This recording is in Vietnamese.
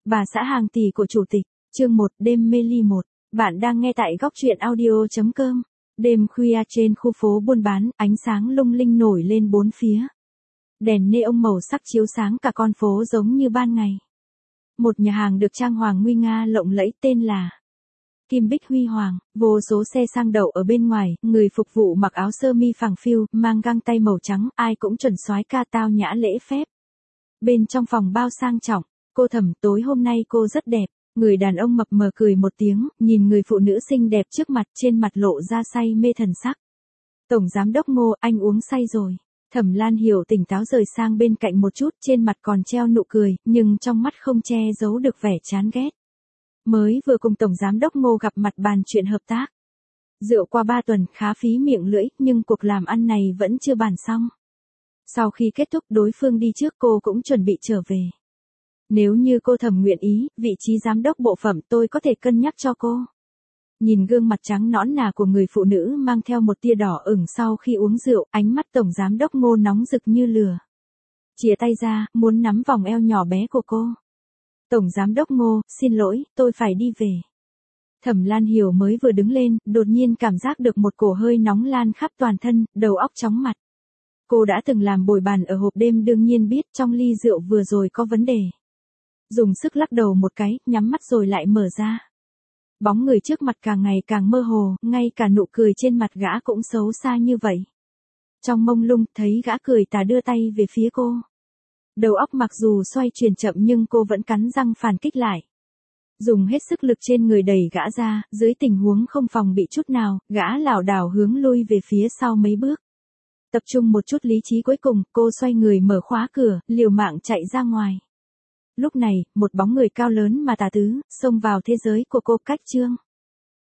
Bà xã hàng tỷ của chủ tịch, chương 1 đêm mê ly 1. Bạn đang nghe tại góc truyện audio.com. Đêm khuya trên khu phố buôn bán, ánh sáng lung linh nổi lên bốn phía. Đèn neon màu sắc chiếu sáng cả con phố giống như ban ngày. Một nhà hàng được trang hoàng nguy nga lộng lẫy tên là Kim Bích Huy Hoàng, vô số xe sang đậu ở bên ngoài, người phục vụ mặc áo sơ mi phẳng phiu, mang găng tay màu trắng, ai cũng chuẩn soái ca tao nhã lễ phép. Bên trong phòng bao sang trọng, cô Thẩm, tối hôm nay cô rất đẹp. Người đàn ông mập mờ cười một tiếng, nhìn người phụ nữ xinh đẹp trước mặt, trên mặt lộ ra say mê thần sắc. Tổng giám đốc Ngô, anh uống say rồi. Thẩm Lan Hiểu tỉnh táo rời sang bên cạnh một chút, trên mặt còn treo nụ cười, nhưng trong mắt không che giấu được vẻ chán ghét. Mới vừa cùng Tổng giám đốc Ngô gặp mặt bàn chuyện hợp tác. Rượu qua 3 tuần khá phí miệng lưỡi, nhưng cuộc làm ăn này vẫn chưa bàn xong. Sau khi kết thúc đối phương đi trước, cô cũng chuẩn bị trở về. Nếu như cô Thẩm nguyện ý, vị trí giám đốc bộ phận tôi có thể cân nhắc cho cô. Nhìn gương mặt trắng nõn nà của người phụ nữ mang theo một tia đỏ ửng sau khi uống rượu, ánh mắt Tổng giám đốc Ngô nóng rực như lửa. Chìa tay ra, muốn nắm vòng eo nhỏ bé của cô. Tổng giám đốc Ngô, xin lỗi, tôi phải đi về. Thẩm Lan Hiểu mới vừa đứng lên, đột nhiên cảm giác được một cổ hơi nóng lan khắp toàn thân, đầu óc chóng mặt. Cô đã từng làm bồi bàn ở hộp đêm, đương nhiên biết trong ly rượu vừa rồi có vấn đề. Dùng sức lắc đầu một cái, nhắm mắt rồi lại mở ra. Bóng người trước mặt càng ngày càng mơ hồ, ngay cả nụ cười trên mặt gã cũng xấu xa như vậy. Trong mông lung, thấy gã cười tà đưa tay về phía cô. Đầu óc mặc dù xoay chuyển chậm nhưng cô vẫn cắn răng phản kích lại. Dùng hết sức lực trên người đẩy gã ra, dưới tình huống không phòng bị chút nào, gã lảo đảo hướng lui về phía sau mấy bước. Tập trung một chút lý trí cuối cùng, cô xoay người mở khóa cửa, liều mạng chạy ra ngoài. Lúc này, một bóng người cao lớn mà tà tứ, xông vào thế giới của cô. Cách chương